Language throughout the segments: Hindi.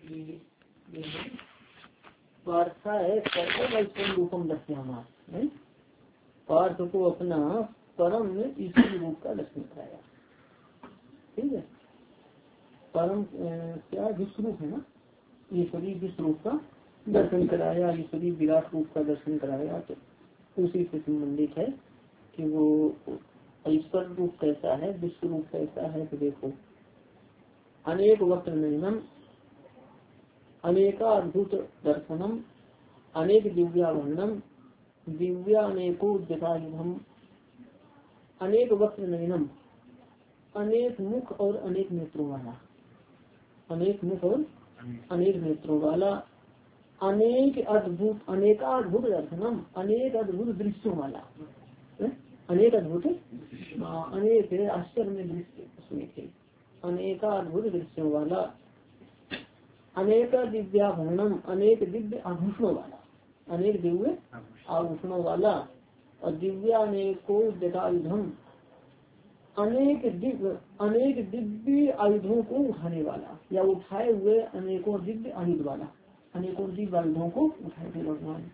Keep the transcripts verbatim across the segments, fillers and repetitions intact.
पार्था है सर्वम रूपम दर्शयामा, पार्थ को अपना परम ईश्वरी रूप का दर्शन कराया। ठीक है, परम क्या विश्व रूप है ना, ईश्वरी विश्व रूप का दर्शन कराया, ईश्वरी विराट रूप का दर्शन कराया। तो उसी से संबंधित है कि वो ईश्वर रूप कैसा है, विश्व रूप कैसा है। तो देखो, अनेक वक्त नयनम, अनेका अद्भुत दर्शनम, अनेक दिव्यावर्णम, दिव्या अनेको जटायुधम, अनेक वक्त नयनम, अनेक मुख और अनेक नेत्रों वाला, अनेक मुख और अनेक नेत्रों वाला, अनेक अद्भुत, अनेका अद्भुत दर्शनम, अनेक अद्भुत दृश्यों वाला, अनेक अद्भुत अनेक आश्चर्य में दृश्य उसमें थे, अनेका अद्भुत दृश्यों वाला, अनेक दिव्याभरणम, अनेक दिव्य आभूषणों वाला, अनेक दिव्य आभूषणों वाला, और दिव्या अनेको जटायुधम, अनेक दिव्य अनेक दिव्य आयुधों को उठाने वाला, या उठाए हुए अनेकों दिव्य आयुध वाला, अनेकों दिव्य आयुधों को उठाए हुए भगवान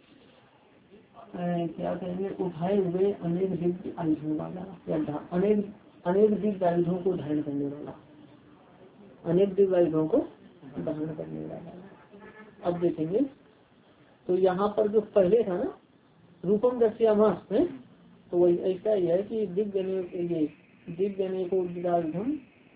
क्या कहेंगे, उठाए हुए अनेक दिव्य आयुधों वाला, या अनेक अनेक दिव्य आयुधों को धारण करने वाला, अनेक दिव्य आयुधों को धारण करने वाला। अब देखेंगे तो यहाँ पर जो पहले था ना रूपम दर्शयामास है, तो वही ऐसा ही है कि दिव्य ये दिव्य अनेको विदायुधम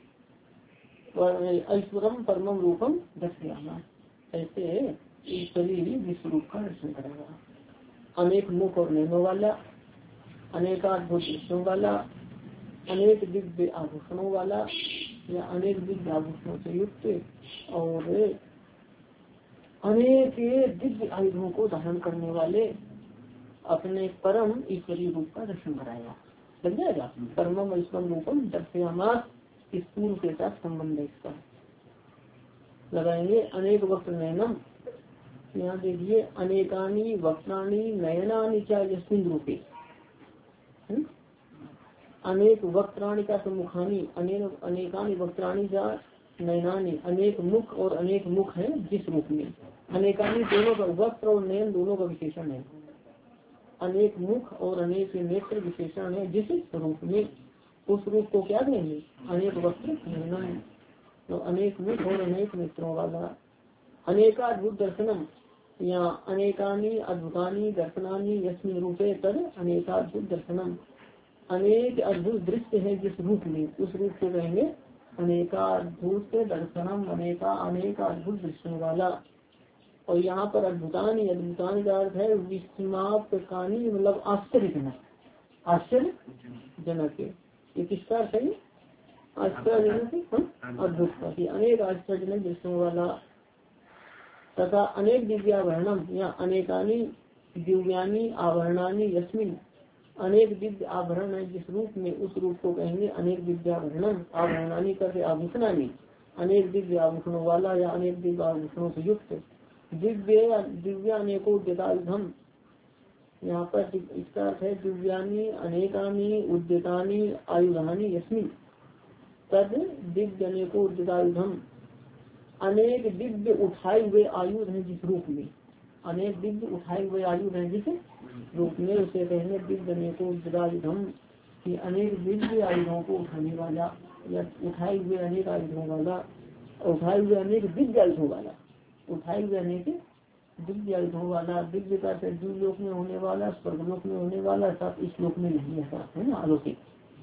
ऐश्वरम परमम रूपम दर्शयामास, ऐसे ईश्वरी विश्व रूप का दर्शन करेगा। अनेक मुख और नैनों वाला, अनेकाद्भुत दृश्यों वाला, अनेक दिव्य आभूषणों वाला, या अनेक दिव्य आभूषणों से युक्त, और अनेक दिव्य आयुधों को धारण करने वाले अपने परम ईश्वरीय रूप का दर्शन कराया। लग जाएगा, परमम ईश्वर रूपम दर्शयामास, इस पूर्व के साथ संबंध है इसका। लगाएंगे अनेक वक्त नयनम, यहाँ देखिए अनेकानी वक्त्राणी नयनानी क्या यस्मिन रूपे, अनेक वक्त्राणी का मुखानी, अनेक अनेकानी वक्त्राणी का नयनानी, अनेक मुख और अनेक मुख है जिस रूप में, अनेकानी दोनों का वक्त्र और नयन दोनों का विशेषण है, अनेक मुख और अनेक नेत्र विशेषण है जिस रूप में, उस रूप को क्या कहेंगे, अनेक वक्त्र नयनम, तो अनेक मुख और अनेक नेत्रों वाला, अनेकाद्भुत दर्शनम, या अनेकानी अद्भुतानी दर्शनानी यस्मिन रूपे तद अनेकाद्भुत दर्शनम, अनेक अद्भुत दृश्य है जिस रूप में, उस रूप को कहेंगे अनेकाद्भुत दर्शनम, अनेका अनेक अद्भुत दृश्यों वाला। और यहाँ पर अद्भुतानी, अद्भुतानी का अर्थ है विस्मापकानी, मतलब आश्चर्यजनक, आश्चर्यजनक, ये किसका अर्थ है, आश्चर्यजनक अद्भुत का, अनेक आश्चर्यजनक दृश्यों वाला, तथा अनेक दिव्याभरणम, या अनेकानी दिव्यानी आभरणानी यस्मिन, अनेक दिव्य आभरण है जिस रूप में, उस रूप को कहेंगे अनेक दिव्याभरणम, आभरणानी करके आभूषणानी, अनेक दिव्य आभूषणों वाला, या अनेक दिव्य आभूषणों से युक्त, दिव्य दिव्या अनेको जटायुधम, यहाँ पर इसका अर्थ है दिव्यानी अनेकानी उद्यतानी आयुधानी यस्मिन तद दिव्य अनेको जटायुधम, अनेक दिव्य उठाए हुए आयुध हैं जिस रूप में, अनेक दिव्य उठाए हुए आयुध हैं जिस रूप में, उसे कहने दिव्य अनेको जटायुधम, कि अनेक दिव्य आयुधों को उठाने वाला, या उठाए हुए अनेक आयुधों वाला, उठाए हुए अनेक दिव्य आयुधों वाला, उठाए हुए अनेक दिव्य आयुधों वाला, दिव्य का लोक में होने वाला, स्वर्गलोक में होने वाला, साथ इस लोक में नहीं है ना, अलौकिक।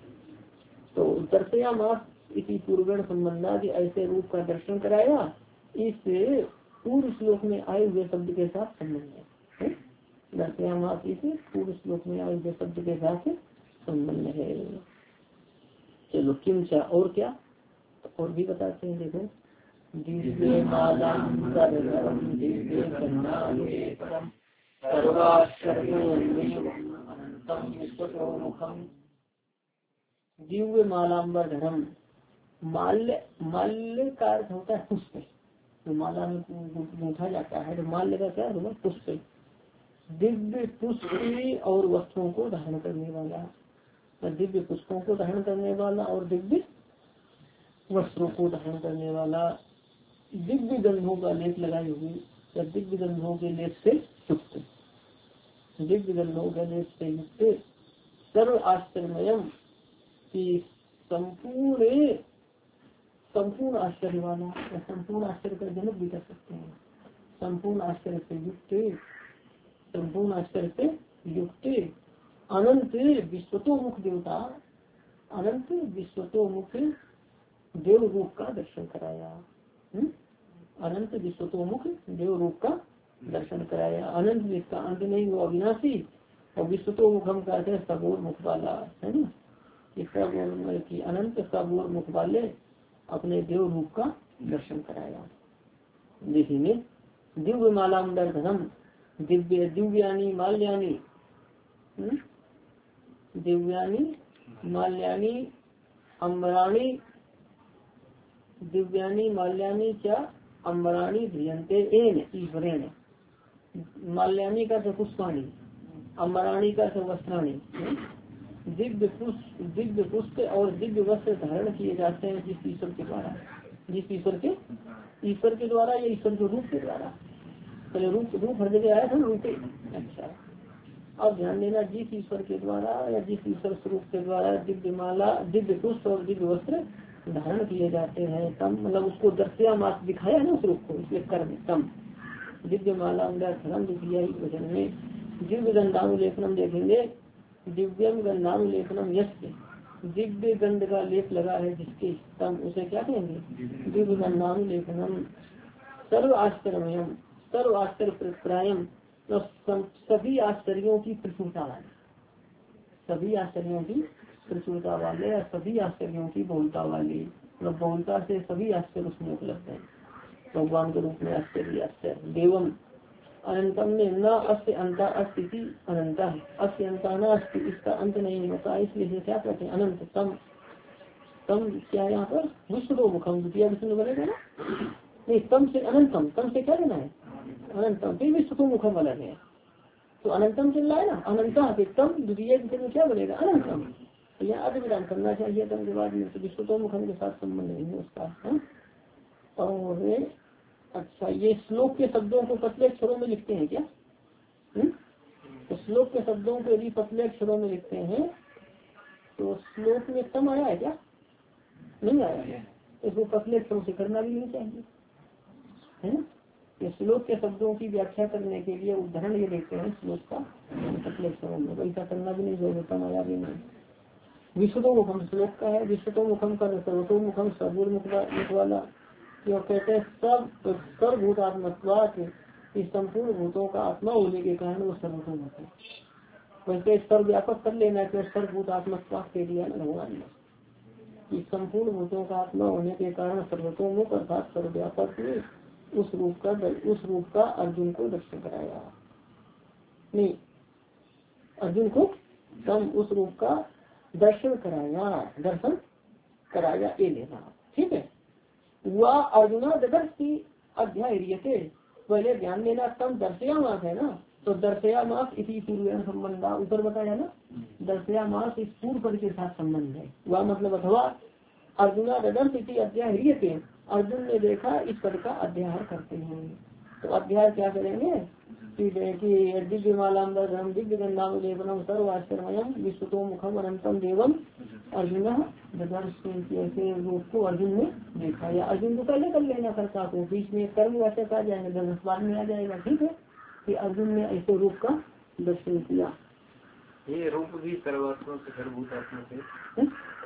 तो दर्शयामास इसी पूर्वगण संबंधा ऐसे रूप का दर्शन कराया, इस पूर्व श्लोक में आए हुए शब्द के साथ संबंध है, दर्शयामास इस पूर्व श्लोक में आए हुए शब्द के साथ संबंध है। चलो किंचा, और क्या, और भी बताते हैं, देखो दिव्य मालाम्बरधरम दिव्य गंधानुलेपनम सर्वाश्चर्योन्मेषम विश्वतोमुखम, दिव्य मालाम्बरधरम, माल्य, माल्य का अर्थ होता है पुष्प, तो माला में गूंथा जाता है, तो माल्य का क्या होगा, पुष्प, दिव्य पुष्प और वस्त्रों को धारण करने वाला, दिव्य पुष्पों को धारण करने वाला और दिव्य वस्त्रों को धारण करने वाला, दिव्य गंधों का लेप लगाए हुए या दिव्य गंधों के लेप से युक्त, दिव्य गंधों के लेप से युक्त सर्व आश्चर्यमयम की संपूर्ण संपूर्ण आश्चर्य वाला या संपूर्ण आश्चर्य का जनक भी कर सकते हैं। संपूर्ण आश्चर्य से युक्त, संपूर्ण आश्चर्य से युक्त अनंत विश्वतोमुख देवता, अनंत विश्वतोमुख देव रूप का दर्शन कराया। हुँ? अनंत विश्वतोमुख देव रूप का दर्शन कराया। अनंत जिसका अंत नहीं वो अविनाशी, और विश्वतोमुख हम कहते हैं सबोर मुख वाला, है ना। सब की अनंत सबोर मुख वाले अपने देव रूप का दर्शन कराया। देखेंगे दिव्य मालाम्बर धनम, दिव्य दिव्यानी माल्यानी, दिव्यानी माल्यानी अम्बराणी, दिव्यानी माल्यानी च अम्बराणी ध्रियंते एन ईश्वरेण। माल्यानी का तो पुष्पाणी, अम्बराणी का तो वस्त्राणी। दिव्य पुष्प दिव्य पुष्प और दिव्य वस्त्र धारण किए जाते हैं जिस ईश्वर के द्वारा, जिस ईश्वर के ईश्वर के द्वारा या ईश्वर के रूप के द्वारा। पहले रूप रूप हर जगह आया था रूप। अच्छा, अब ध्यान देना, जिस ईश्वर के द्वारा या जिस ईश्वर स्वरूप के द्वारा दिव्य माला दिव्य पुष्प और दिव्य वस्त्र धारण किए जाते हैं, तम मतलब उसको दर्शया मास दिखाया है ना उस रूप को, इसलिए कर्म तम दिव्य माला धर्म दिया ही वचन में। दिव्य गंधानुलेपनम देखेंगे, दिव्यम गंधानुलेपनम यस्य, दिव्य गंध का लेप लगा है जिसके, तम उसे क्या कहेंगे, दिव्य गंधानुलेपनम। सर्व आश्चर्यमयम, सर्व आश्चर्य प्रायम, सभी आश्चर्यों की प्रचुरता वाले, सभी आश्चर्यों की प्रचुरता वाले या सभी आश्चर्यों की बहुलता वाली, मतलब बहुलता से सभी आश्चर्य उसमें उपलब्ध है। भगवान के रूप में आश्चर्य आश्चर्य। देवम अनंतम में न अस्य अंता अस्थिति अनंता है, अस्य अंता न अस्ति, इसका अंत नहीं होता, इसलिए क्या कहते हैं अनंत। तम तम क्या यहाँ पर विश्व मुखम द्वितीय विष्णु बनेगा ना, नहीं तम से अनंतम, तम से क्या लेना है अनंतम, फिर विश्व मुखम अलग है तो अनंतम चल रहा है ना, अनंता तम द्वितीय में क्या बनेगा अनंतम। तो यहाँ अर्थ विधान करना चाहिए तम के बाद में, तो विश्व मुखम के साथ संबंध नहीं है उसका है? और अच्छा, ये श्लोक के शब्दों को पतले अक्षरों में लिखते हैं क्या? हुँ? तो श्लोक के शब्दों को यदि पतले अक्षरों में लिखते हैं तो श्लोक में तम आया है क्या? नहीं आया है, इसको पतले अक्षरों से करना भी नहीं चाहिए, है ना। ये श्लोक के शब्दों की व्याख्या करने के लिए उदाहरण ये लेते हैं श्लोक का पतले अक्षरों में, ऐसा करना भी नहीं चाहिए, तम आया भी नहीं। विश्वतो मुखम श्लोक का है, विश्वतो मुखम कर सर्वतो मुखम सर्वोर मुख वाला, जो कहते हैं सब सर्वभूत आत्मत्वात, इस संपूर्ण भूतों का आत्मा होने के कारण वो सर्वतोमुख है। वैसे सर्वव्यापक कर लेना है, सर्वभूत आत्मत्वात के लिए भगवान ने, इस संपूर्ण भूतों का आत्मा होने के कारण सर्वतोमुख अर्थात सर्वव्यापक उस रूप का उस रूप का अर्जुन को दर्शन कराया। नहीं, अर्जुन को तम उस रूप का दर्शन कराया, दर्शन कराया ये लेना, ठीक है। वह अर्जुना दर्शी अध्याय रियते, पहले ध्यान देना तम दर्शया मास है ना, तो दर्शया मास इसी पूर्व संबंध ऊपर बताया ना, दर्शया मास इस पूर्व पद के साथ संबंध है। वह मतलब अथवा अर्जुना दर्श इसी अध्याय रियते, अर्जुन ने देखा इस पद का अध्याय करते हैं। तो अध्याय क्या करेंगे कि दिव्य मालाम्बरम दिव्य गंधानुलेपनम सर्वाश्चर्यमयम विश्वतो मुखम अनंतम देवम अर्जुन ऐसे रूप को अर्जुन ने देखा, या अर्जुन को पहले कर लेना करता को, बीच में कर्म वाचक आ जाएंगे, दस बाद में आ जाएगा, ठीक है। कि अर्जुन ने ऐसे रूप का दर्शन किया। ये रूप भी सर्वात्मा से सर्वभूत आत्मा से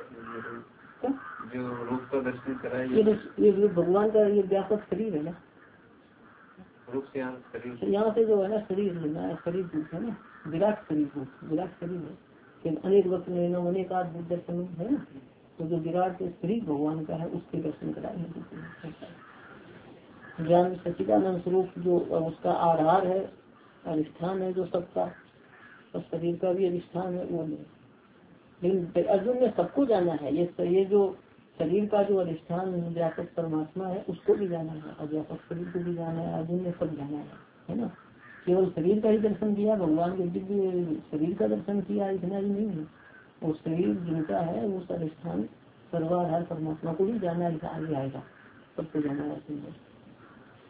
जो रूप का दर्शन कराया, ये ये भगवान का ये व्यापक शरीर है ना, रूप से यहाँ शरीर, यहाँ से जो है ना शरीर लेना है, शरीर रूप है ना, विराट शरीर रूप, विराट शरीर है कि अनेक वक्त लेना अनेक आदमी दर्शन है ना, तो जो विराट शरीर भगवान का है उसके दर्शन कराए। ज्ञान सच्चिदानंद स्वरूप जो उसका आधार है, अधिष्ठान है जो सबका, और शरीर का भी अधिष्ठान है वो नहीं। लेकिन अर्जुन ने सबको जाना है, ये ये जो शरीर का जो अधिष्ठान व्यापक परमात्मा है उसको भी जाना है, और व्यापक शरीर को भी जाना है, अर्जुन ने सब जाना है, है ना। केवल शरीर का ही दर्शन किया, भगवान के दिव्य शरीर का दर्शन किया, इतना ही नहीं है, वो शरीर जिनका है वो अधिष्ठान सर्वाधार परमात्मा को भी जाना है, आगे आएगा सबको जाना है।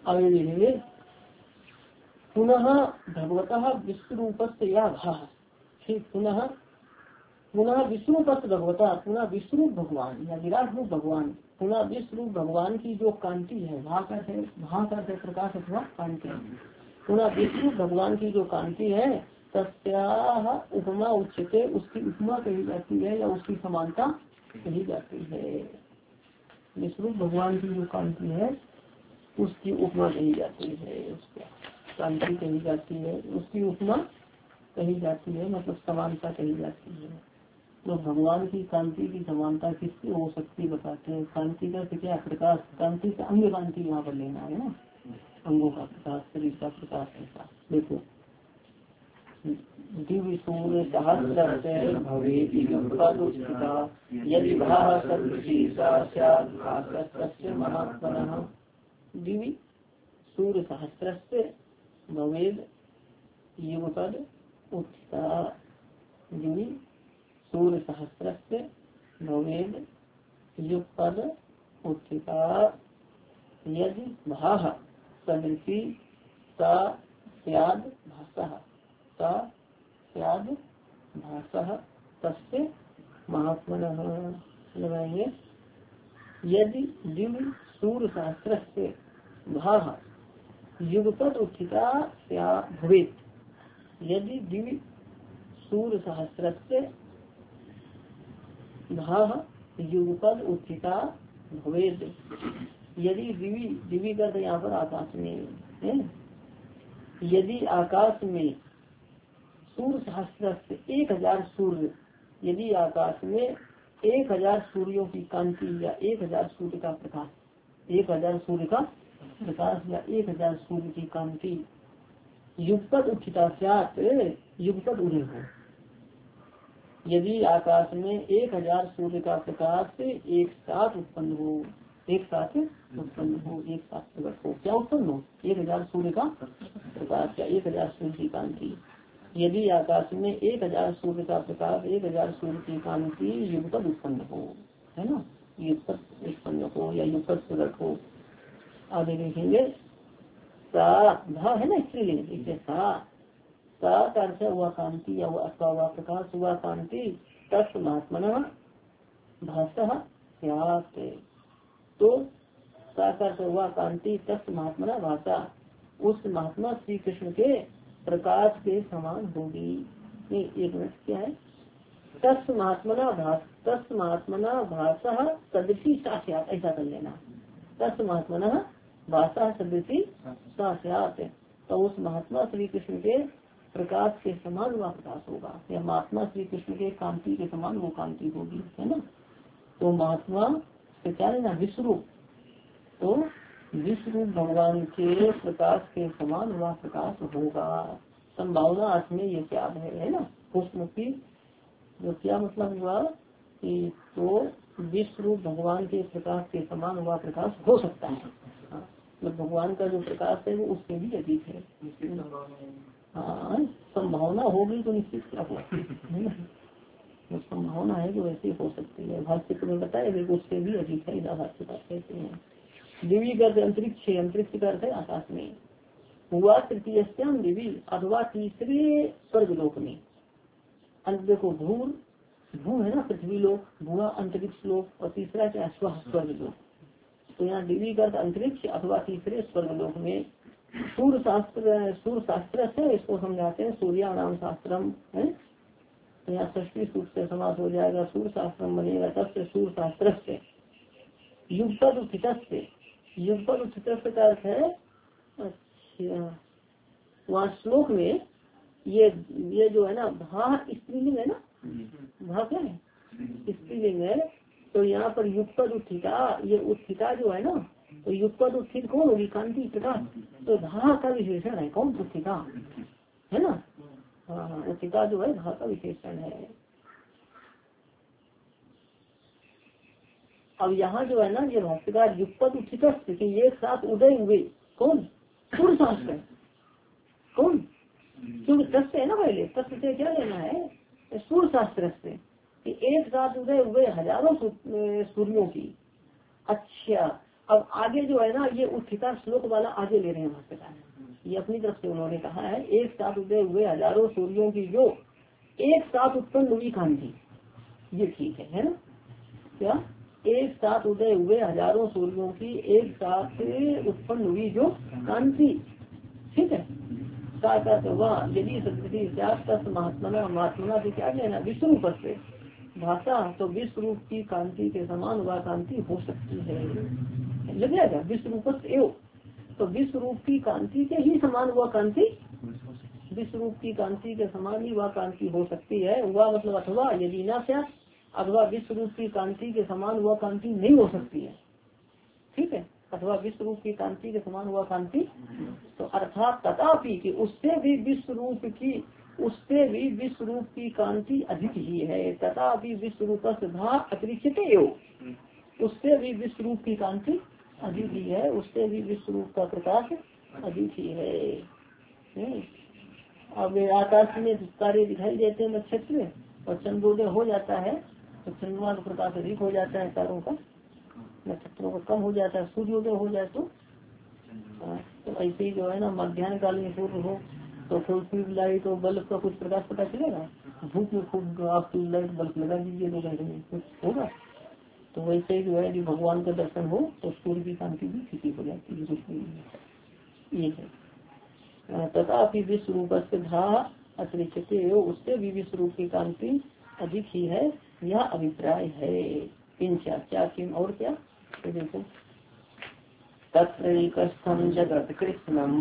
आगे देखेंगे पुनः भगवतः विश्व रूपस्य या भा ठीक पुनः पुनः विष्णु पत्र भगवता पुनः विष्णु भगवान या विराट रूप भगवान पुनः विश्व रूप भगवान की जो कांति है वहाँ का है वहाँ का है प्रकाश अथवा कांति पुनः विष्णु भगवान की जो कांति है तस्याह उपमा उच्चते उसकी उपमा कही जाती है या उसकी समानता कही जाती है। विष्णु भगवान की जो कांति है उसकी उपमा कही जाती है उसका कांति कही जाती है उसकी उपमा कही जाती है मतलब समानता कही जाती है। तो भगवान की कांति की समानता किससे हो सकती बताते हैं। कांति का क्या प्रकाश कांति से अंग कांति यहाँ पर लेना है ना अंगों का प्रकाश शरीर का प्रकाश ऐसा देखो दिव्य सूर्य सहस्र यदि महात्मनः दिव्य सूर्य सहस्र से भवेद युगपद उत्थिता दिव्य सूर्य सहस्र से भवेद युगपद उत्थिता यदि भाः सदृशी सा स्याद् भासः सा स्याद् भासः तस्य महात्मनः लगाएंगे यदि दिव्य सूर्य सहस्र से भाः युगपद उत्थिता भवेत् यदि दिव्य सूर्य सहस्र से भाः युगपद उत्थिता भवेद यदि दिव्य दिव्य कर यहाँ पर आकाश में है यदि आकाश में सूर्य सहस्र से एक हजार सूर्य यदि आकाश में एक हजार सूर्यों की कांति या एक हजार सूर्य का प्रकाश एक हजार सूर्य का प्रकाश या एक हजार सूर्य की कांति युगपद उत्थिता स्यात् युगपद उदय हो यदि आकाश में एक हजार सूर्य का प्रकाश एक साथ उत्पन्न हो एक साथ उत्पन्न हो एक साथ प्रकट हो क्या उत्पन्न हो एक हजार सूर्य का प्रकाश या एक हजार सूर्य की कांति यदि आकाश में एक हजार सूर्य का प्रकाश एक हजार सूर्य की कांति युगपद उत्पन्न हो है ना युगपद उत्पन्न हो या युगपद प्रकट हो। आगे देखेंगे सा धा है ना स्त्रीलिंग इसे सा सा अर्थ हुआ कांति या अथवा हुआ प्रकाश हुआ कांति तस् महात्मना भाषा स्यात् तो सा अर्थ हुआ कांति तस् महात्मना भाषा उस महात्मा श्री कृष्ण के प्रकाश के समान होगी। एक मिनट क्या है तस् महात्मना भाष तस् महात्मना भाषा सदृशी सा स्यात् ऐसा कर लेना तस् महात्मना भाषा सदृशी सा स्यात् तो उस महात्मा श्री कृष्ण के प्रकाश के समान वह प्रकाश होगा या महात्मा श्री कृष्ण के कांति के समान वो कांति होगी है ना। तो महात्मा से क्या लेना विश्वरूप तो विश्वरूप भगवान के प्रकाश के समान वह प्रकाश होगा। संभावना अर्थ में ये क्या है है ना पुष्पमुखी जो क्या मतलब हुआ कि तो विश्वरूप भगवान के प्रकाश के समान वह प्रकाश हो सकता है। हाँ तो भगवान का जो प्रकाश है वो उससे भी अधिक है। हाँ संभावना होगी तो निश्चित क्या हुआ जो संभावना है जो ऐसी हो सकती है भाष्य में बताया उससे भी अधिक है इधर भाष्य कहते हैं। दिव्य का अंतरिक्ष अंतरिक्ष का अर्थ है आकाश में हुआ तृतीय दिव्य अथवा तीसरे स्वर्ग लोक में अंत देखो भूर भू है ना पृथ्वी लोक भूआ अंतरिक्ष लोक और तीसरा क्या स्व स्वर्ग लोक तो यहाँ दिव्य का अंतरिक्ष अथवा तीसरे स्वर्ग लोक में सूर्य शास्त्र सूर्य शास्त्र से इसको समझाते हैं सूर्या नाम शास्त्रम है तो यहाँ षष्ठी सूत्र से समास हो जाएगा सूर्य शास्त्रम बनेगा तब से सूर्य शास्त्र से युगपद उत्थित से युगपद उत्थित का अर्थ है अच्छा वहाँ श्लोक में ये ये जो है ना भा स्त्रीलिंग है ना भा क्या है स्त्रीलिंग है तो यहाँ पर युगपद उत्थिता ये उत्थिता जो है ना तो युगपद उत्थित कौन होगी कांति प्रकाश तो धा का विशेषण है कौन उत्थिता है ना हाँ उत्थिता जो है धा का विशेषण है। अब यहाँ जो है ना ये भाष्यकार युगपद उत्थित कि ये साथ उदय हुए कौन सूर्य शास्त्र कौन सूर्य तत्व है ना पहले तत्व से क्या लेना है सूर्य शास्त्र से कि एक साथ उदय हुए हजारों सूर्यों की। अच्छा अब आगे जो है ना ये उत्थिता श्लोक वाला आगे ले रहे हैं भाष्यकार, ये अपनी तरफ से उन्होंने कहा है एक साथ उदय हुए हजारों सूर्यों की जो एक साथ उत्पन्न हुई कांति, ये ठीक है, है ना। क्या एक साथ उदय हुए हजारों सूर्यों की एक साथ उत्पन्न हुई जो कांति, ठीक है। साथ वह यदि सदृति महात्मा महात्मा से क्या लेना विश्व रूप से भाषा, तो विश्व रूप की कांति के समान वह कांति हो सकती है, लग जाएगा विश्व रूप एवं, तो विश्व रूप की कांति के ही समान वह कांति, विश्व रूप की कांति के समान ही वह कांति हो सकती है। वह मतलब अथवा यदि ना क्या, अथवा विश्व रूप की कांति के समान वह कांति नहीं हो सकती है, ठीक है। अथवा विश्व रूप की कांति के समान वह कांति, तो अर्थात तथापि कि उससे भी विश्व रूप की उससे भी विश्व रूप की कांति अधिक ही है। तथापि विश्व रूप अतिरिक्त एवं, उससे भी विश्व रूप की कांति अधिक ही है, उससे भी विश्व रूप का प्रकाश अधिक ही है। अब आकाश में तारे दिखाई देते हैं नक्षत्र में, और चंद्रोदय हो जाता है तो चंद्रमा का प्रकाश अधिक हो जाता है, तारों का नक्षत्रों का कम हो जाता है। सूर्योदय हो जाए तो तो ऐसे ही जो है ना मध्याह्न काल में सूर्य हो तो फिर ट्यूब लाइट और बल्ब का कुछ प्रकाश पता चलेगा, धूप में खूब आप ट्यूब लाइट बल्ब लगा दीजिए तो कुछ होगा। तो वैसे ही जो है यदि भगवान का दर्शन हो तो सूर्य की कांति भी फीकी हो जाती है, कुछ नहीं ये है। तथापि विश्व रूप से धा अतिरिक्त उससे भी विश्व रूप की कांति अधिक ही है, यह अभिप्राय है। किंचा क्या किम और क्या, तो देखो तत्रैकस्थं जगत् कृष्णं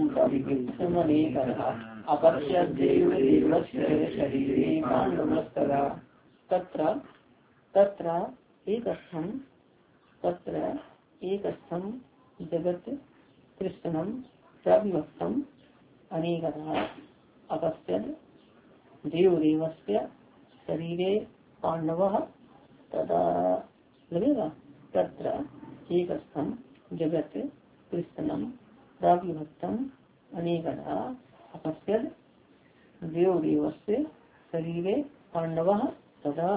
अपश्य देवस्य शरीरे पाण्डवस्तदा तत्र तत्र एकस्थं तत्र एकस्थं जगत् कृष्णं प्रविभक्तम् अनेकधा अपश्यत् देवदेवस्य शरीरे पांडवः तदा लगेगा तत्र एकस्थं जगत् कृष्णं प्राविभक्तम् अनेकधा अपश्यत् देवदेवस्य शरीरे पांडवः तदा।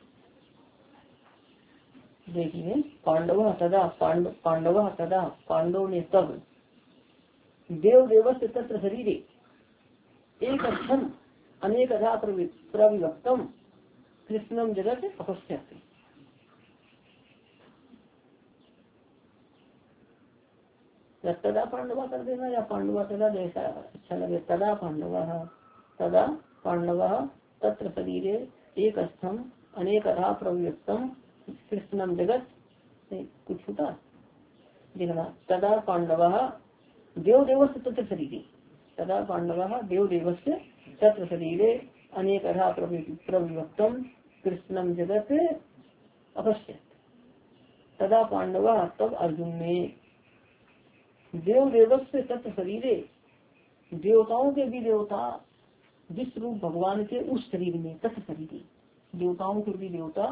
देखिए पांडवः तदा पांडवः तदा पांडव ने तब देवदेवस्य तत्र शरीरे एकस्थं अनेकधा प्रविभक्तम् कृष्णम जगत अपश्यत्। तदा पांडवा कर देना या पांडवा तदा जैसा अच्छा लगे। तदा पांडवा तदा पांडवा तत्र शरीरे एक स्थम अनेकधा प्रविभक्तम कृष्णम जगत कुछ होता देखना। तदा पांडवा देवदेवस्य तत्र शरीरे तदा पांडवा देवदेवस्य तत्र शरीरे अनेकधा प्रविभक्तम कृष्णम जगत अपश्यत्। तदा पांडवा तब अर्जुन ने देव देवस्य तत्व शरीरे देवताओं के भी देवता विश्व रूप भगवान के उस शरीर में तत्व शरीर देवताओं के भी देवता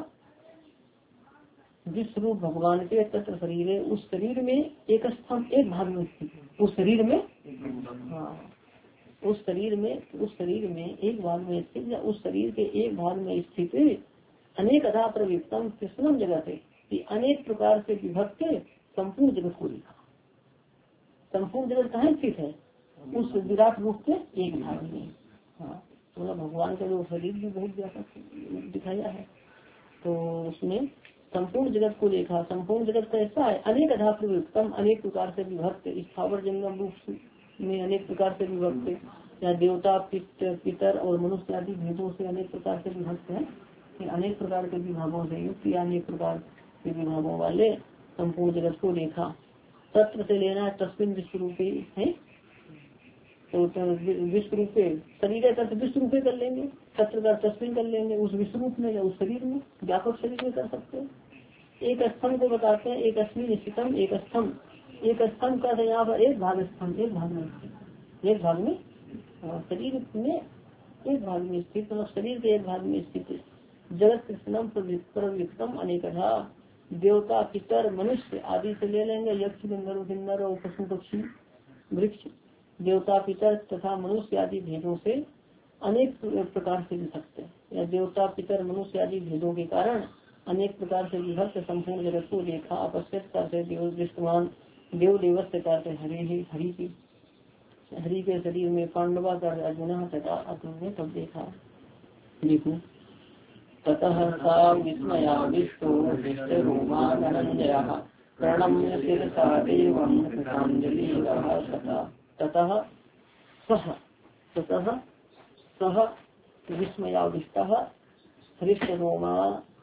विश्व रूप भगवान के तत्व शरीर उस शरीर में एक स्थम एक भाग में स्थित उस शरीर में हाँ उस शरीर में उस शरीर में एक भाग में स्थित या उस शरीर के एक भाग में स्थित अनेक अधा प्रविभक्तम कृष्णम जगत है अनेक प्रकार से विभक्त संपूर्ण जगत को लिखा। संपूर्ण जगत कहाँ स्थित है उस विराट रूप के एक भाग में। हाँ मतलब भगवान का जो शरीर भी बहुत ज्यादा दिखाया है तो उसमें संपूर्ण जगत को देखा। संपूर्ण जगत कैसा है अनेक अधा प्रविभक्तम अनेक प्रकार से विभक्त स्थावर जंगम रूप में अनेक प्रकार से विभक्त या देवता पितर पितर और मनुष्य आदि भेदों से अनेक प्रकार से विभक्त है। अनेक प्रकार के विभागों से युक्त या अनेक प्रकार के विभागों वाले संपूर्ण जगत को देखा। तत्र से लेना तस्मिन विश्व रूपे है तो विश्व रूपे शरीर तत्व विश्व रूपे कर लेंगे तत्र का तस्मिन कर लेंगे उस विश्व रूप में या उस शरीर में व्यापक शरीर में कर सकते हैं। एक स्तंभ को बताते हैं एक अस्मिन स्थितम एक स्तंभ एक स्तंभ का यहाँ पर एक भाग स्तंभ एक भाग में स्थित एक भाग में शरीर में एक भाग में स्थित मतलब शरीर के एक भाग में स्थित जगत कृष्णम प्रविभक्तम अनेकधा देवता पितर मनुष्य आदि से ले लेंगे यक्ष गंधर्व किन्नर और पशु पक्षी वृक्ष देवता पितर तथा मनुष्य आदि भेदों से अनेक प्रकार से विभक्त है या देवता पितर मनुष्य आदि भेदों के कारण अनेक प्रकार से विभक्त संपूर्ण जगत को देखा। अपश्यत से देव दृष्टवान देव देवस्य करते हरि ही हरि की हरि के शरीर में पांडवा कर अर्जुन तथा अर्जुन ने तब देखा। देखो ततः सा विस्मयाविष्टो हृष्टरोमानन्दयः प्रणम्य शिरसा देवं कृताञ्जलिः ततः सः ततः सः विस्मयाविष्टः हृष्टरोमा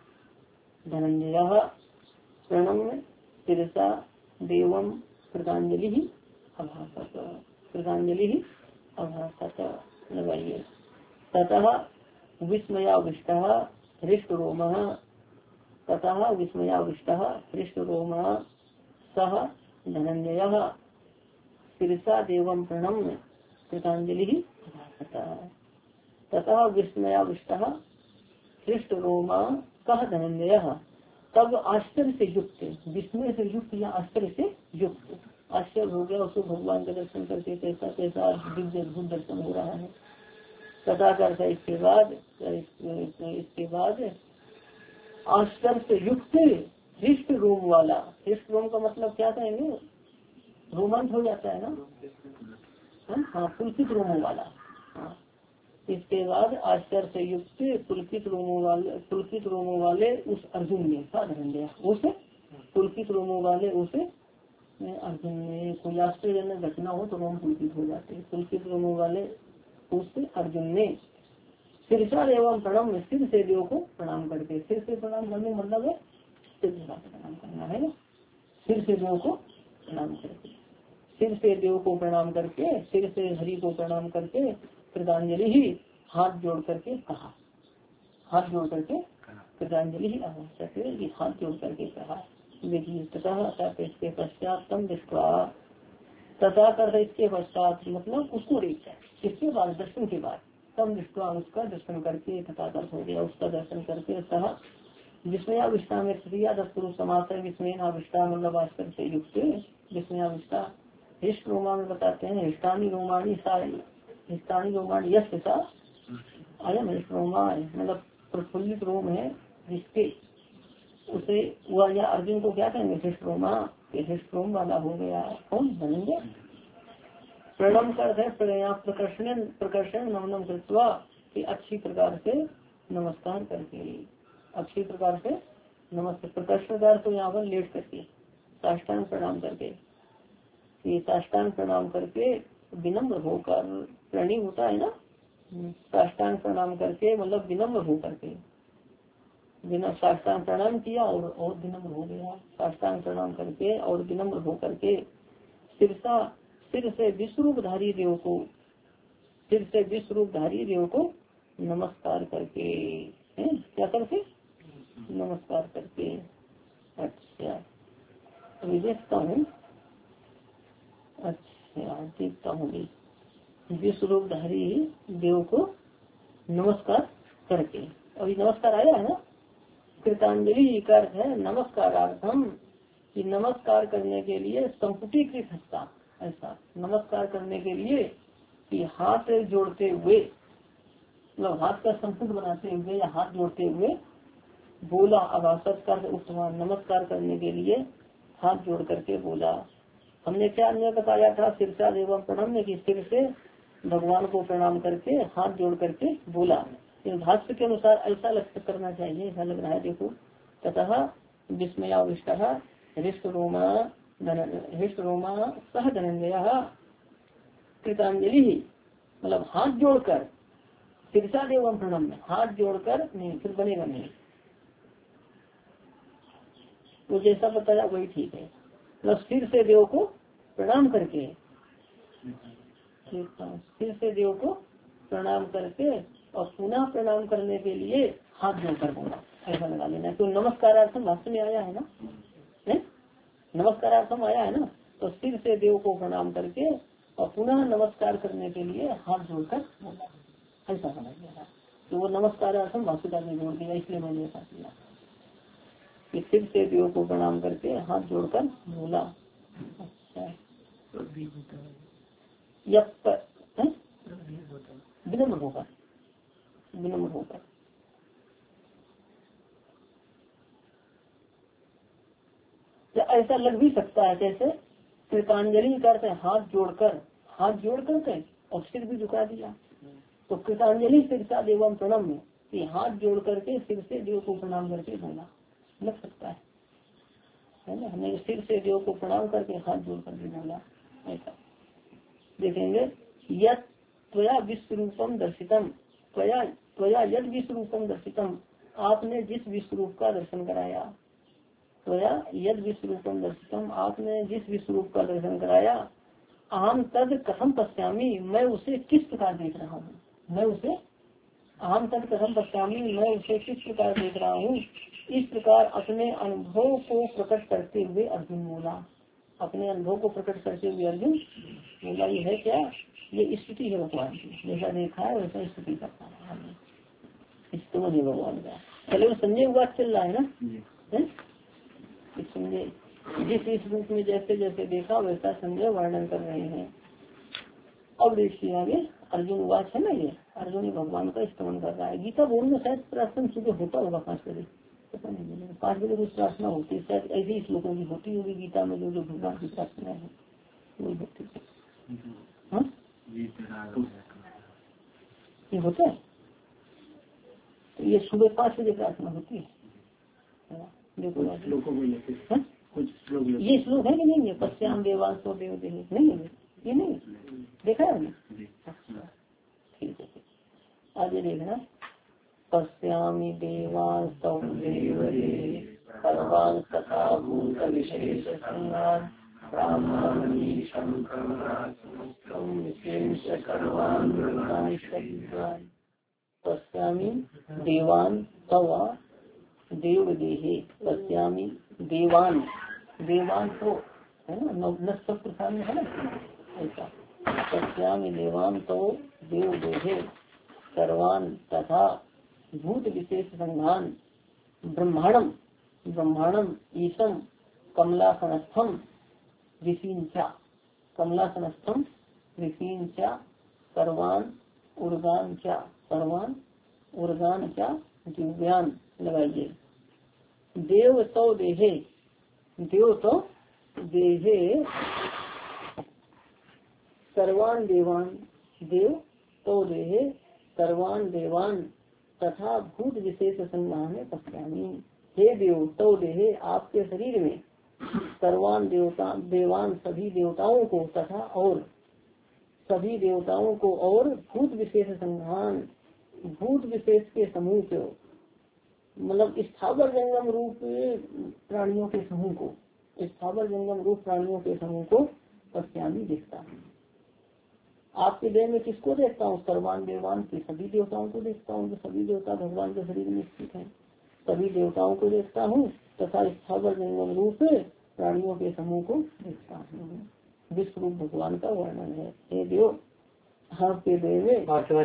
धनंजयः प्रणम्य शिरसा देवं कृताञ्जलिः अभाषत कृताञ्जलिः अभाषत। लगाइए ततः विस्मयाविष्टः हृष्टरोमः ततः विस्मयाविष्टः हृष्टरोमः सः धनंजयः शिरसा देवं प्रणम्य कृताञ्जलिः अभाषत। ततः विस्मयाविष्टः हृष्टरोमः सः धनंजयः तब आश्चर्य से युक्त विस्मय से युक्त या आश्चर्य से युक्त आश्चर्य हो गया उसको भगवान का दर्शन करके कैसा कैसा दिव्य अद्भुत दर्शन हो रहा है। तथा करता इसके बाद इसके बाद आश्चर्य से युक्त हृष्ट रोम वाला हृष्ट रोम का मतलब क्या कहेंगे रोमांच हो जाता है ना। हाँ पुलकित रोमों वाला। हाँ इसके बाद आश्चर्य से युक्त पुलकित रोमों वाले पुलकित रोमों वाले उस अर्जुन ने था धनंजय उस पुलकित रोमों वाले उस अर्जुन ने कोई आश्चर्यजनक घटना हो तो रोम पुलकित हो जाते हैं। पुलकित रोमों वाले उस अर्जुन ने शिरसा एवं प्रणम सिर से देव को प्रणाम करके सिर से प्रणाम करने मतलब है सिर से प्रणाम करना है ना। सिर से देव को प्रणाम करके सिर से देव को प्रणाम करके सिर से हरि को प्रणाम करके कृतांजलि ही हाथ जोड़ करके कहा हाथ जोड़ करके कृतांजलि ही आवश्यक हाथ जोड़ करके कहा। देखिए तथा इसके पश्चात तम दृष्टवा तथा कर इसके पश्चात मतलब उसको देखता है इसके बाद दर्शन के बाद तम दृष्टवा उसका दर्शन करके तथा कर हो गया उसका दर्शन करके सह विस्मयाविष्टा में क्रिया दस्तुर समास विस्मयाविष्टा मतलब आश्चर्य से युक्त विस्मयाविष्टा हृष्ट रोमा में बताते हैं हिष्टानी रोमानी सारी हिस्तानी रोमान यश सा अयम हृष्ट रोमा मतलब प्रफुल्लित रोम है जिसके उसे वह या अर्जुन को क्या कहेंगे हृष्ट रोमा हृष्ट रोम वाला हो गया कौन बनेंगे। प्रणम करते प्रकर्षण प्रकर्षण नमनम कृत्वा कि अच्छी प्रकार से नमस्कार करके अच्छी प्रकार से नमस्ते प्रकर्षण तो यहाँ पर लेट करके साष्टांग प्रणाम करके साष्टांग प्रणाम करके विनम्र होकर प्रणी होता है ना साष्टांग प्रणाम करके मतलब विनम्र हो करके बिना साष्टांग प्रणाम किया और और विनम्र हो गया साष्टांग प्रणाम करके और विनम्र हो करके सिरसा सिर से विश्वरूपधारी देव को सिर से विश्वरूपधारी देव को नमस्कार करके है क्या करके नमस्कार करके। अच्छा अभी देखता हूँ अच्छा देखता हूँ विश्वरूपधारी देव को नमस्कार करके अभी नमस्कार आया है ना। कृतांजलि का अर्थ है नमस्कारार्थम कि नमस्कार करने के लिए संपुटीकृत हस्ता ऐसा नमस्कार करने के लिए कि हाथ जोड़ते हुए मतलब हाथ का संपुट बनाते हुए या हाथ जोड़ते हुए बोला आभासत कर उत्तमान नमस्कार करने के लिए हाथ जोड़ करके बोला। हमने क्या अन्य बताया था सिरसा एवं प्रणम की सिर से भगवान को प्रणाम करके हाथ जोड़ करके बोला। भाष्य के अनुसार ऐसा लक्ष्य करना चाहिए ऐसा लग रहा है। देखो ततः विस्मयाविष्ट हृष्ट रोमा हृष्ट रोमा सह धनंजय कृतांजलि मतलब हाथ जोड़कर सिरसा एवं प्रणम में हाथ जोड़कर नहीं फिर बनेगा नहीं तो जैसा बताया वही ठीक है। मतलब सिर से देव को प्रणाम करके सिर से देव को प्रणाम करके और पुनः प्रणाम करने के लिए हाथ जोड़कर बोला ऐसा लगा लेना। तो नमस्कारार्थम भाष्य में आया है ना है? नमस्कारार्थम आया है ना तो सिर से देव को प्रणाम करके और पुनः नमस्कार करने के लिए हाथ जोड़कर बोला ऐसा समझ गया। तो वो नमस्कारार्थम भाष्यकार ने जोड़ दिया इसलिए मैंने ऐसा किया कि सिर से देव को प्रणाम करके हाथ जोड़कर बोला। अच्छा विनम्र होकर विनम्र होकर या ऐसा लग भी सकता है जैसे कृतांजलि करते हाथ जोड़कर, हाथ जोड़ करके और सिर भी झुका दिया, तो कृतांजलि सिरसा देवम प्रणम में कि हाथ जोड़ करके सिर से देव को प्रणाम करके बोला, लग सकता है है ना, हमें सिर से देव को प्रणाम करके हाथ जोड़ करके बोला। ऐसा देखेंगे यद त्वया विश्व रूपम दर्शितम, त्वया त्वया यद विश्व रूपम दर्शितम, आपने जिस विश्व रूप का दर्शन कराया, त्वया यद विश्व रूपम दर्शितम, आपने जिस विश्व रूप का दर्शन कराया, अहम तद कथम पश्यामी, मैं उसे किस प्रकार देख रहा हूँ, मैं उसे अहम तद कथम पश्यामी, मैं उसे किस प्रकार देख रहा हूँ। इस प्रकार अपने अनुभव को प्रकट करते हुए अर्जुन बोला, अपने अनुभव को प्रकट करते हुए अर्जुन बोला। ये है क्या, ये स्तुति है भगवान की, जैसा देखा है वैसा स्तुति करता है, स्तुति है भगवान का। चलो संजय बात चल रहा है ना, है संजय जिस इस रूप में जैसे जैसे देखा वैसा संजय वर्णन कर रहे हैं। अब देखिए आगे अर्जुन वाच है ना, ये अर्जुन भगवान का स्तमन कर रहा है। गीता बोलने शायद प्रार्थना सुबह होता होगा पाँच बजे, पता नहीं, पाँच बजे कुछ प्रार्थना होती है शायद, ऐसी श्लोकों की होती होगी गीता में, जो जो भगवान की प्रार्थना है वही होती है। हाँ ये होता है, तो ये सुबह पाँच बजे प्रार्थना होती है। देखो ये श्लोक है कि नहीं है, पश्याम देवान सो देव देह, नहीं है ये, नहीं देखा है ना, ठीक है आगे देखना। पश्यामि देवान सौ देव सर्वान् तथा भूत विशेष संगान ब्राह्मणी पश्यामि देवान तव देव देहे, पश्यामि देवान, देवान तो है ना नव प्रधान में है ना, ऐसा पश्यामि देवान तो देव देहे सर्वान तथा भूत विशेष संघान ब्रह्मांडम, ब्रह्मांडम ईशम कमलासनस्थम ऋषीन चा, कमलासनस्थम ऋषीन चा सर्वान उर्गान चा, सर्वान उर्गान चा दिव्यान लगाइए। देव तो देहे, देव तो देहे सर्वान देवान, देव तो देहे सर्वान देवान तथा भूत विशेष संज्ञान पश्यामी, हे देव तो देहे आपके शरीर में सर्वान देवता देवान सभी देवताओं को तथा और सभी देवताओं को और भूत विशेष संज्ञान भूत विशेष के समूह को, मतलब स्थावर जंगम रूप प्राणियों के समूह को, स्थावर जंगम रूप प्राणियों के समूह को पश्यामी देखता हूँ। आपके देह में किसको देखता हूँ, सर्वान देवान के सभी देवताओं को देखता हूँ, सभी देवता भगवान के शरीर में स्थित हैं, सभी देवताओं को देखता हूँ तथा स्थावर जंगम रूप प्राणियों के समूह को देखता हूँ। विश्व रूप भगवान का वर्णन है। हे देव आपके देह में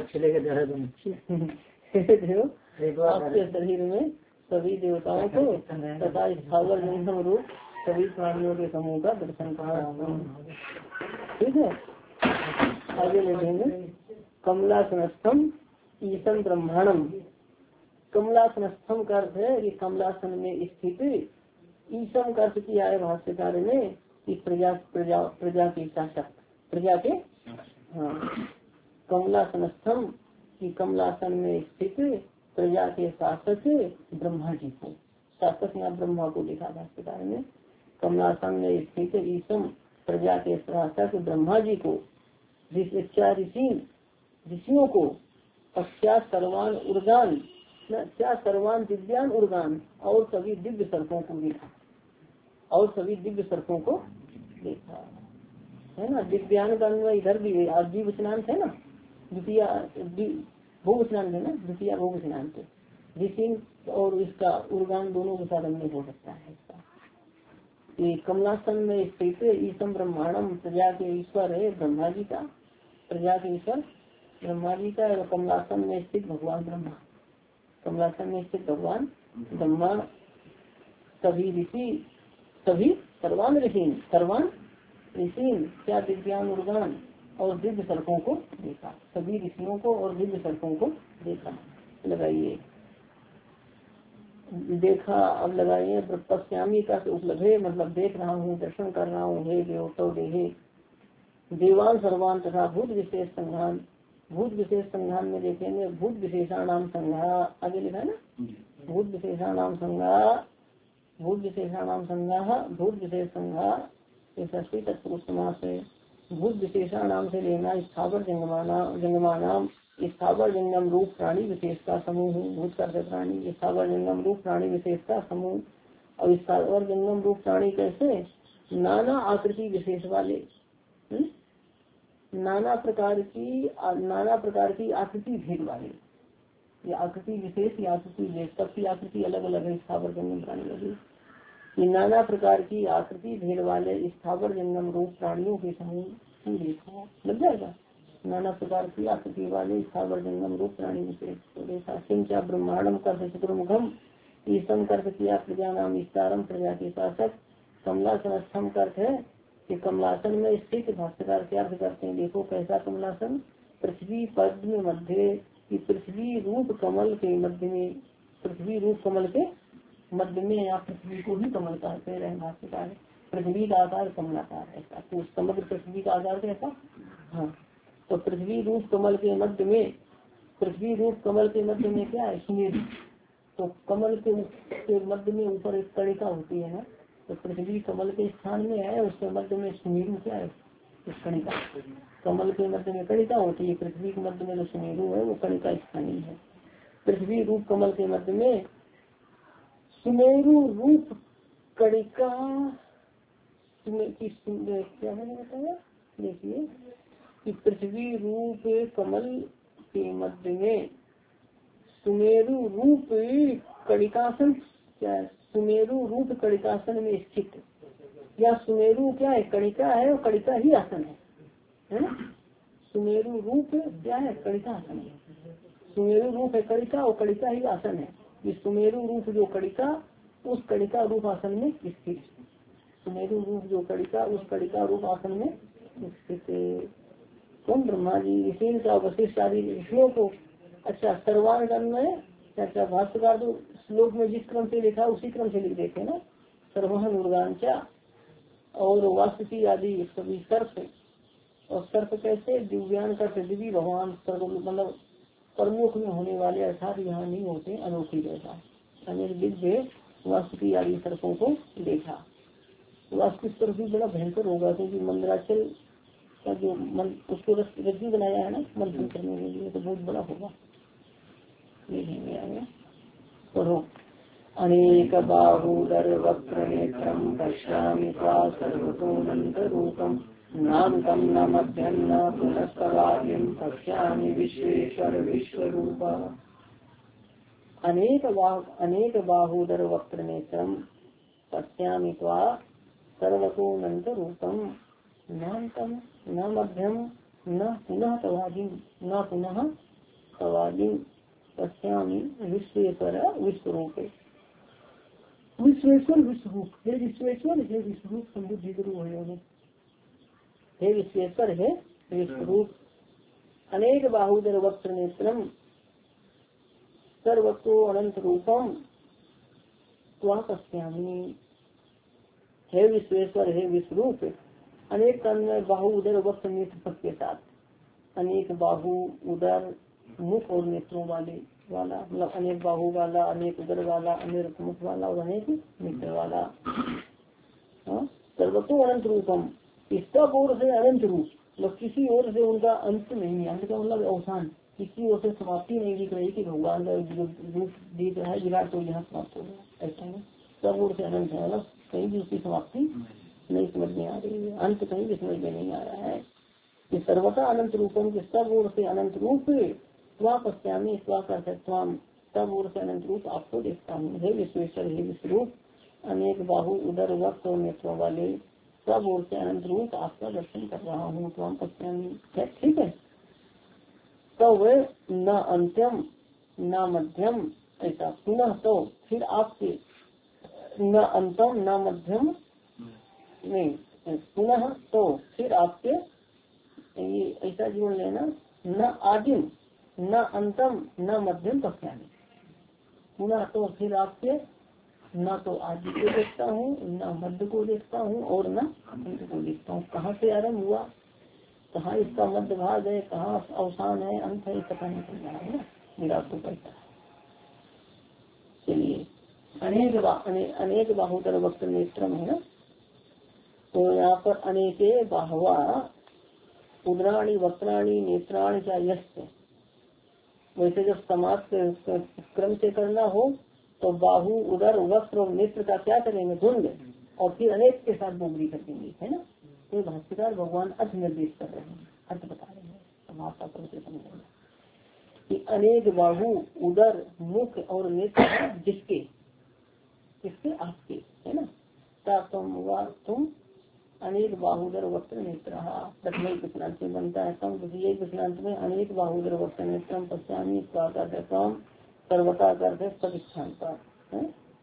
देव आपके शरीर में सभी देवताओं को तथा स्थावर जंगम रूप सभी प्राणियों के समूह का दर्शन कर रहा हूँ। ठीक है, आगे लिखेंगे कमलासनस्थम ईशन ब्रह्मांडम। कमलासनस्थम का अर्थ है कि कमलासन में स्थित, ईशम का अर्थ किया है भाष्यकार ने कि प्रजा प्रजा प्रजा के शासक, प्रजा के हाँ कमलासनस्थम की कमलासन में स्थित प्रजा के शासक ब्रह्मा जी को, शासक या ब्रह्मा को लिखा भाष्यकार ने। कमलासन में स्थित ईशम प्रजा के शासक ब्रह्मा जी को, ऋषि ऋषियों को, पश्चात सर्वान उर्गान क्या सर्वान दिव्यान उर्गान और सभी दिव्य सर्पों को देखा, और सभी दिव्य सर्पों को देखा है ना। दिव्यान का अन्वय इधर भी है, आज जीव स्नान थे ना, द्वितीय भोग स्नान थे ना, द्वितीय भोग स्नान थे, ऋषि और इसका उर्गान दोनों के साथ अन्वय हो सकता है इसका। ये कमलासन में स्थित ईशम ब्रह्मांडम प्रजा के ईश्वर है ब्रह्मा जी का, प्रजा के ईश्वर ब्रह्मा जी का, कमलासन में स्थित भगवान ब्रह्मा, कमलासन में स्थित भगवान ब्रह्मा, सभी ऋषि सभी सर्वान ऋषि सर्वान ऋषि क्या दिव्यान उर्गान और दिव्य सर्पों को देखा, सभी ऋषियों को और दिव्य सर्पों को देखा। लगाइए देखा अब लगाइए पश्यामी का उपलब्ध है, मतलब देख रहा हूँ, दर्शन कर रहा हूँ। हे देव तो देहे देवान सर्वान तथा भूत विशेष संघान। भूत विशेष संघान में देखेंगे भूत विशेषाणाम संघा, आगे लिखा है ना, भूत विशेषाणाम संघा, भूत विशेषाणाम संघा, भूत विशेष संघा, ये षष्ठी तत्पुरुष समास है। भूत विशेषाणाम से लेना स्थावर जंगमाना, जंगमानाम स्थावर जंगम रूप प्राणी विशेष का समूह, भूत करते प्राणी, स्थावर जंगम रूप प्राणी विशेष का समूह। और स्थावर जंगम रूप प्राणी कैसे, नाना आकृति विशेष वाले, हुँ? नाना प्रकार की नाना प्रकार की आकृति भेद वाले, या आकृति विशेष या आकृति भेद, सबकी आकृति अलग अलग है। स्थावर जंगम प्राणी लगी, ये नाना प्रकार की आकृति भेद वाले स्थावर जंगम रूप प्राणियों के समूह देखा, लग जाएगा। नाना प्रकार की आकृति वाले स्थावर जंगम रूप प्राणी विशेष तो देखा। सिंचा ब्रह्मांडम कर चतुर्मुखम, ईसम कर किया प्रजा नाम विस्तारम, प्रजा के शासक। कमलासन स्थम अर्थ है कि कमलासन में स्थित, भाष्यकार क्या अर्थ करते हैं, देखो कैसा कमलासन, पृथ्वी पद में मध्य, कि पृथ्वी रूप कमल के मध्य में, पृथ्वी रूप कमल के मध्य में, या पृथ्वी को ही कमल कहते हैं भाष्यकार, पृथ्वी का आकार कमलाकार ऐसा, तो समग्र पृथ्वी का आकार कैसा, हाँ। तो पृथ्वी रूप कमल के मध्य में, पृथ्वी रूप कमल के मध्य में क्या है, सुमेरु। तो कमल के, के मध्य में ऊपर एक कणिका होती है ना, तो पृथ्वी कमल के स्थान में है, उसके मध्य में सुमेरु क्या है, उस कणिका। कमल के मध्य में कणिका होती है, पृथ्वी के मध्य में जो सुमेरु है वो कणिका स्थानीय है। पृथ्वी रूप कमल के मध्य में सुमेरु रूप कणिका, क्या मैंने बताया, देखिए कि पृथ्वी रूप कमल के मध्य में सुमेरु रूप कणिकासन, क्या है, सुमेरु रूप कणिकासन में स्थित, या सुमेरु क्या है, कणिका है और कणिका ही आसन है, है ना। सुमेरु रूप क्या है, कणिका आसन है, सुमेरु रूप है कणिका और कणिका ही आसन है। ये सुमेरु रूप जो कणिका, उस कणिका रूप आसन में स्थित, सुमेरु रूप जो कणिका, उस कणिका रूप आसन में स्थित। कौन, ब्रह्मा जी, इसी का वशिष्ठ आदि श्लोक। अच्छा, सर्वांगन में, अच्छा भाष्यकार तो श्लोक में जिस क्रम से लिखा उसी क्रम से लिख देते हैं ना, सर्वहन उर्गांचा और वास्तुकी आदि सभी सर्फ, और सर्फ कैसे, दिव्यान का दिव्य भगवान सर्व, मतलब प्रमुख में होने वाले, अर्थात यहाँ नहीं होते, अनोखी जैसा अनेक दिव्य वास्तुकी आदि सर्फों को देखा। वास्तु सर्फ भी बड़ा भयंकर होगा, क्योंकि मंदिराचल का जो मन, उसको रज्जु बनाया है ना मंथन करने के लिए, तो बहुत बड़ा होगा। पढ़ो, अनेक बाहुदर वक्र नेत्रम पश्यामि त्वां सर्वतोऽनंत रूपम, नान्तं न मध्यं न पुनस्तवादिं पश्यामि विश्वेश्वर विश्वरूप। अनेक बाहु अनेक बाहुदर वक्र नेत्रम पश्यामि त्वां सर्वतोऽनंत रूपम, नान्तं न मध्यम न पुनः तवादिं न पुनः तवादिं पश्यामि विश्वेश्वर विश्वरूप। विश्वेश्वर विश्वरूप, हे विश्वेश्वर हे विश्वरूप, समृद्धि गुरु है, हे विश्वेश्वर है विश्वरूप। अनेक बाहुदर वक्र नेत्रम सर्वतो अनंत रूपम त्वां पश्यामि। हे विश्वेश्वर हे विश्वरूप, अनेक कान में बाहु उदर वक्र नेत्र पद के साथ, अनेक बाहु उदर मुख और नेत्रों वाले वाला, मतलब अनेक बाहु वाला, अनेक उदर वाला, अनेक मुख वाला और अनेक नेत्र वाला। सर्वतो अनंत रूपम, इसका ओर से अनंत रूप, मतलब किसी ओर से उनका अंत नहीं है, अंत का मतलब अवसान, किसी ओर से समाप्ति नहीं दिख रही कि भगवान का जो रूप दिख रहा है विराट तो यहाँ समाप्त हो गया, ऐसा नहीं। सब ओर से अनंत है, मतलब कहीं भी उसकी समाप्ति नहीं समझ में आ रही है, अंत कहीं भी समझ में नहीं आ रहा है। कि सर्वथा अनंत रूपम के सब ओर से अनंत रूप, स्वा पश्यामी, स्वा कर स्वाम, सब ओर से अनंत रूप आपको देखता हूँ। हे विश्वेश्वर हे विश्वरूप, अनेक बाहु उदर वक्त और नेत्रों वाले, सब ओर से अनंत रूप आपका दर्शन कर रहा हूँ, स्वाम पश्यामी, ठीक है। तो वे न अंत्यम न मध्यम, ऐसा पुनः तो फिर आपके न अंतम न मध्यम नहीं, पुनः तो फिर आपके, ये ऐसा जोड़ लेना, न आदिम न अंतम न मध्यम पश्यामी, पुनः तो फिर आपसे न तो आदि को देखता हूँ, न मध्य को देखता हूँ और न अंत को देखता हूँ। कहाँ से आरम्भ हुआ, कहाँ इसका मध्य भाग है, कहाँ अवसान है, अंत है, पता नहीं चल रहा है ना, विराट को कहता है। चलिए अनेक बा, अने, अनेक बाहुतर वक्त नेत्रम है ना, तो यहाँ पर अनेके बाहवा उदराणी वक्त्राणी नेत्राणी क्या यश। वैसे जब समाप्त क्रम से करना हो तो बाहु उदर वक्र और नेत्र का क्या करेंगे, धुंध, और फिर अनेक के साथ बोगरी कर देंगे, है ना। तो भाष्यकार भगवान अर्थ निर्देश कर रहे हैं, अर्थ बता रहे हैं, समाप्त क्रम से समझेंगे कि अनेक बाहु उदर मुख और नेत्र जिसके, किसके, आपके, है ना। ता तुम वा तुम अनेक बाहुदर वक्त नेत्र प्रथम विश्रांत में बनता है। तम द्वितीय विश्रांत में अनेक बाहुदर वक्त नेत्रम पश्चामी सर्वता करते प्रतिष्ठान पर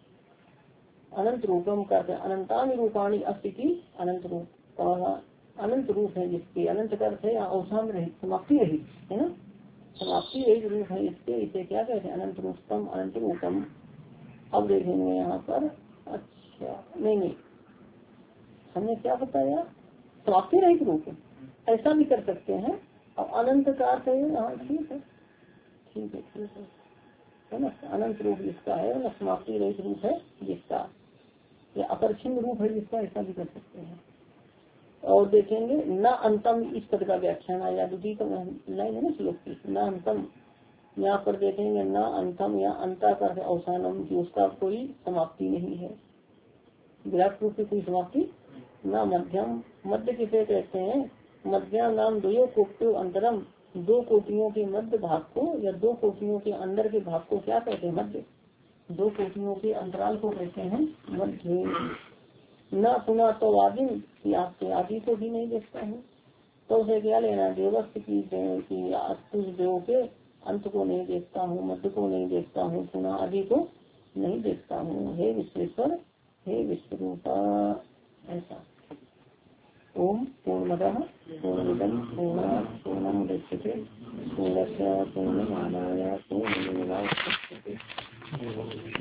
अनंत रूपम करते अनंतानि रूपाणी अस्थिति अनंत रूप अनंत रूप है जिसके, अनंत करते अवसान रहित समाप्ति रहित, है ना, समाप्ति रहित रूप है इसके, इसे क्या कहते हैं, अनंत रूपम अनंत रूपम। अब देखेंगे यहाँ पर, अच्छा नहीं नहीं हमने क्या बताया, समाप्ति रहित रूप, ऐसा भी कर सकते हैं। अब अनंत का अर्थ है, हाँ ठीक है ठीक है ठीक है है ना, अनंत रूप जिसका है ना, समाप्ति रहित रूप है जिसका, या अपरिच्छिन्न रूप है जिसका, ऐसा भी कर सकते हैं। और देखेंगे न अंतम, इस पद का व्याख्यान आया द्वितीय लाइन है ना श्लोक की, न अंतम, यहाँ पर देखेंगे न अंतम या अंता का अवसानम, की उसका कोई समाप्ति नहीं है, विराट रूप की कोई समाप्ति। न मध्यम, मध्य किसे कहते हैं, मध्या नाम द्वयो कोटियों अंतरम, दो कोटियों के मध्य भाग को या दो कोटियों के अंदर के भाग को क्या कहते हैं, मध्य, दो कोटियों के अंतराल को कहते हैं मध्य। न पुनः तो आदि, आपके आदि को भी नहीं देखता हूँ, तो उसे क्या लेना, देवस्त की तुझ देव के अंत को नहीं देखता हूँ, मध्य को नहीं देखता हूँ, पुनः आदि को नहीं देखता हूँ, हे विश्वेश्वर हे विश्वरूपा, ऐसा। ओम पूर्णमदः पूर्णमिदं पूर्णात् पूर्णमुदच्यते पूर्णस्य पूर्णमादाय पूर्णमेवावशिष्यते।